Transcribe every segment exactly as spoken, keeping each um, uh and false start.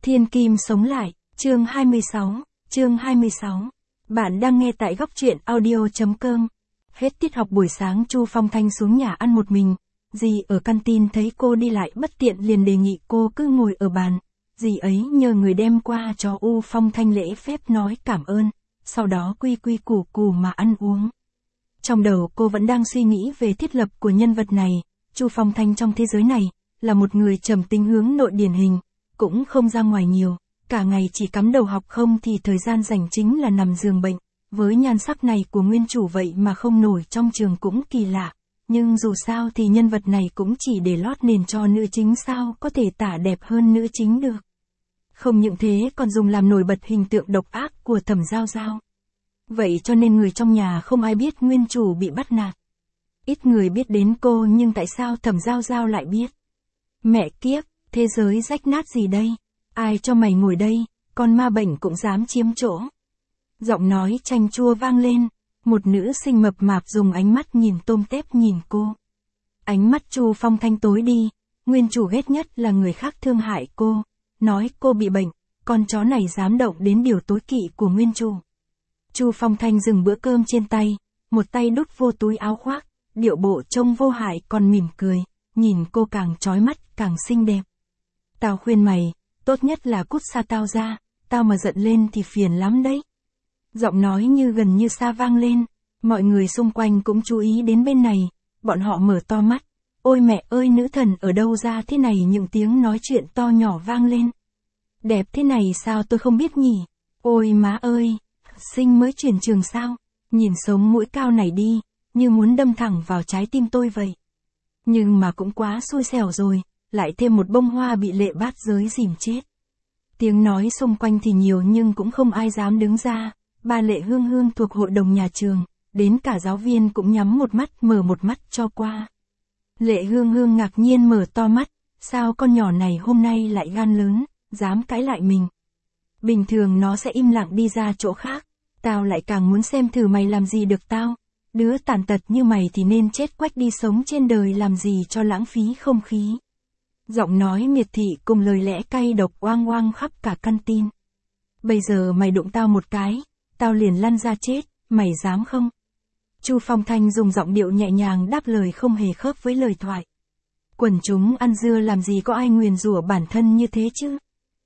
Thiên Kim sống lại, chương hai mươi sáu, chương hai mươi sáu. Bạn đang nghe tại góc truyện audio chấm com. Hết tiết học buổi sáng Chu Phong Thanh xuống nhà ăn một mình. Dì ở canteen thấy cô đi lại bất tiện liền đề nghị cô cứ ngồi ở bàn. Dì ấy nhờ người đem qua cho U Phong Thanh lễ phép nói cảm ơn, sau đó quy quy củ củ mà ăn uống. Trong đầu cô vẫn đang suy nghĩ về thiết lập của nhân vật này. Chu Phong Thanh trong thế giới này là một người trầm tính hướng nội điển hình, cũng không ra ngoài nhiều, cả ngày chỉ cắm đầu học không thì thời gian rảnh chính là nằm giường bệnh. Với nhan sắc này của nguyên chủ vậy mà không nổi trong trường cũng kỳ lạ, nhưng dù sao thì nhân vật này cũng chỉ để lót nền cho nữ chính, sao có thể tả đẹp hơn nữ chính được. Không những thế còn dùng làm nổi bật hình tượng độc ác của Thẩm Giao Giao. Vậy cho nên người trong nhà không ai biết nguyên chủ bị bắt nạt. Ít người biết đến cô, nhưng tại sao Thẩm Giao Giao lại biết? Mẹ kiếp, thế giới rách nát gì đây? Ai cho mày ngồi đây, con ma bệnh cũng dám chiếm chỗ. Giọng nói chanh chua vang lên, một nữ sinh mập mạp dùng ánh mắt nhìn tôm tép nhìn cô. Ánh mắt Chu Phong Thanh tối đi, nguyên chủ ghét nhất là người khác thương hại cô, nói cô bị bệnh, con chó này dám động đến điều tối kỵ của nguyên chủ. Chu Phong Thanh dừng bữa cơm trên tay, một tay đút vô túi áo khoác, điệu bộ trông vô hại còn mỉm cười, nhìn cô càng chói mắt càng xinh đẹp. Tao khuyên mày, tốt nhất là cút xa tao ra, tao mà giận lên thì phiền lắm đấy. Giọng nói như gần như xa vang lên, mọi người xung quanh cũng chú ý đến bên này, bọn họ mở to mắt. Ôi mẹ ơi, nữ thần ở đâu ra thế này? Những tiếng nói chuyện to nhỏ vang lên. Đẹp thế này sao tôi không biết nhỉ? Ôi má ơi, sinh mới chuyển trường sao? Nhìn sống mũi cao này đi, như muốn đâm thẳng vào trái tim tôi vậy. Nhưng mà cũng quá xui xẻo rồi, lại thêm một bông hoa bị Lệ Bát Giới dìm chết. Tiếng nói xung quanh thì nhiều nhưng cũng không ai dám đứng ra. Bà Lệ Hương Hương thuộc hội đồng nhà trường, đến cả giáo viên cũng nhắm một mắt mở một mắt cho qua. Lệ Hương Hương ngạc nhiên mở to mắt, sao con nhỏ này hôm nay lại gan lớn, dám cãi lại mình. Bình thường nó sẽ im lặng đi ra chỗ khác, tao lại càng muốn xem thử mày làm gì được tao. Đứa tàn tật như mày thì nên chết quách đi, sống trên đời làm gì cho lãng phí không khí. Giọng nói miệt thị cùng lời lẽ cay độc oang oang khắp cả canteen. Bây giờ mày đụng tao một cái, tao liền lăn ra chết, mày dám không? Chu Phong Thanh dùng giọng điệu nhẹ nhàng đáp lời không hề khớp với lời thoại. Quần chúng ăn dưa làm gì có ai nguyền rủa bản thân như thế chứ?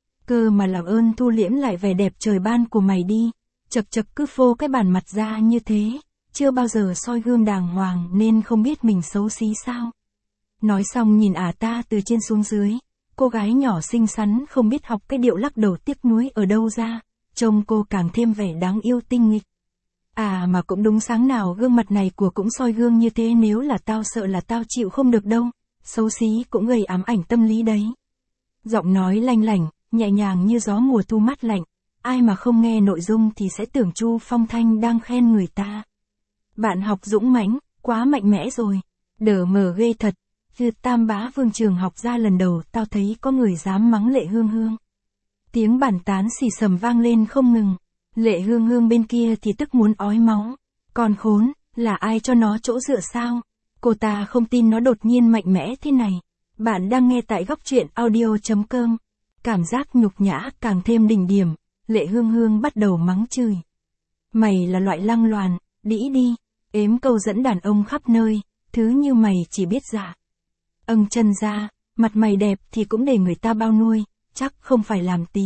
Cơ mà làm ơn thu liễm lại vẻ đẹp trời ban của mày đi, chật chật cứ phô cái bản mặt ra như thế, chưa bao giờ soi gương đàng hoàng nên không biết mình xấu xí sao? Nói xong nhìn ả ta từ trên xuống dưới, cô gái nhỏ xinh xắn không biết học cái điệu lắc đầu tiếc nuối ở đâu ra, trông cô càng thêm vẻ đáng yêu tinh nghịch. À mà cũng đúng, sáng nào gương mặt này của cũng soi gương như thế, nếu là tao sợ là tao chịu không được đâu, xấu xí cũng gây ám ảnh tâm lý đấy. Giọng nói lanh lảnh, nhẹ nhàng như gió mùa thu mát lạnh, ai mà không nghe nội dung thì sẽ tưởng Chu Phong Thanh đang khen người ta. Bạn học dũng mãnh, quá mạnh mẽ rồi, đờ mờ ghê thật, từ Tam Bá Vương trường học ra lần đầu tao thấy có người dám mắng Lệ Hương Hương. Tiếng bàn tán xì xầm vang lên không ngừng. Lệ Hương Hương bên kia thì tức muốn ói máu. Con khốn, là ai cho nó chỗ dựa sao? Cô ta không tin nó đột nhiên mạnh mẽ thế này. Bạn đang nghe tại góc truyện audio chấm com. Cảm giác nhục nhã càng thêm đỉnh điểm. Lệ Hương Hương bắt đầu mắng chửi. Mày là loại lăng loàn, đĩ đi, ếm câu dẫn đàn ông khắp nơi, thứ như mày chỉ biết dạ. Âng chân ra, mặt mày đẹp thì cũng để người ta bao nuôi, chắc không phải làm tì.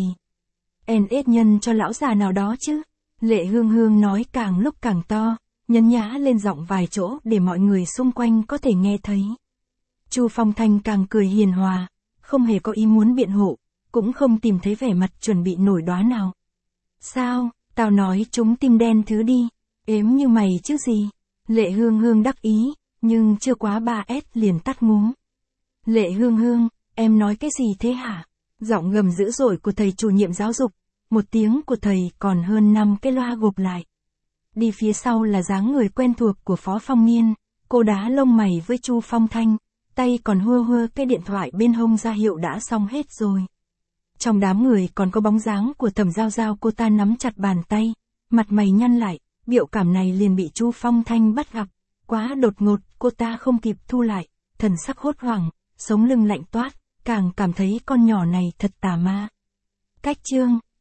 En ết nhân cho lão già nào đó chứ. Lệ Hương Hương nói càng lúc càng to, nhấn nhá lên giọng vài chỗ để mọi người xung quanh có thể nghe thấy. Chu Phong Thanh càng cười hiền hòa, không hề có ý muốn biện hộ, cũng không tìm thấy vẻ mặt chuẩn bị nổi đoá nào. Sao, tao nói chúng tim đen thứ đi, ếm như mày chứ gì. Lệ Hương Hương đắc ý, nhưng chưa quá ba S liền tắt ngúm. Lệ Hương Hương, em nói cái gì thế hả? Giọng gầm dữ dội của thầy chủ nhiệm giáo dục, một tiếng của thầy còn hơn năm cái loa gộp lại. Đi phía sau là dáng người quen thuộc của Phó Phong Niên, cô đá lông mày với Chu Phong Thanh, tay còn hơ hơ cái điện thoại bên hông ra hiệu đã xong hết rồi. Trong đám người còn có bóng dáng của Thẩm Giao Giao, cô ta nắm chặt bàn tay, mặt mày nhăn lại, biểu cảm này liền bị Chu Phong Thanh bắt gặp, quá đột ngột, cô ta không kịp thu lại, thần sắc hốt hoảng, sống lưng lạnh toát, càng cảm thấy con nhỏ này thật tà ma. Cách chương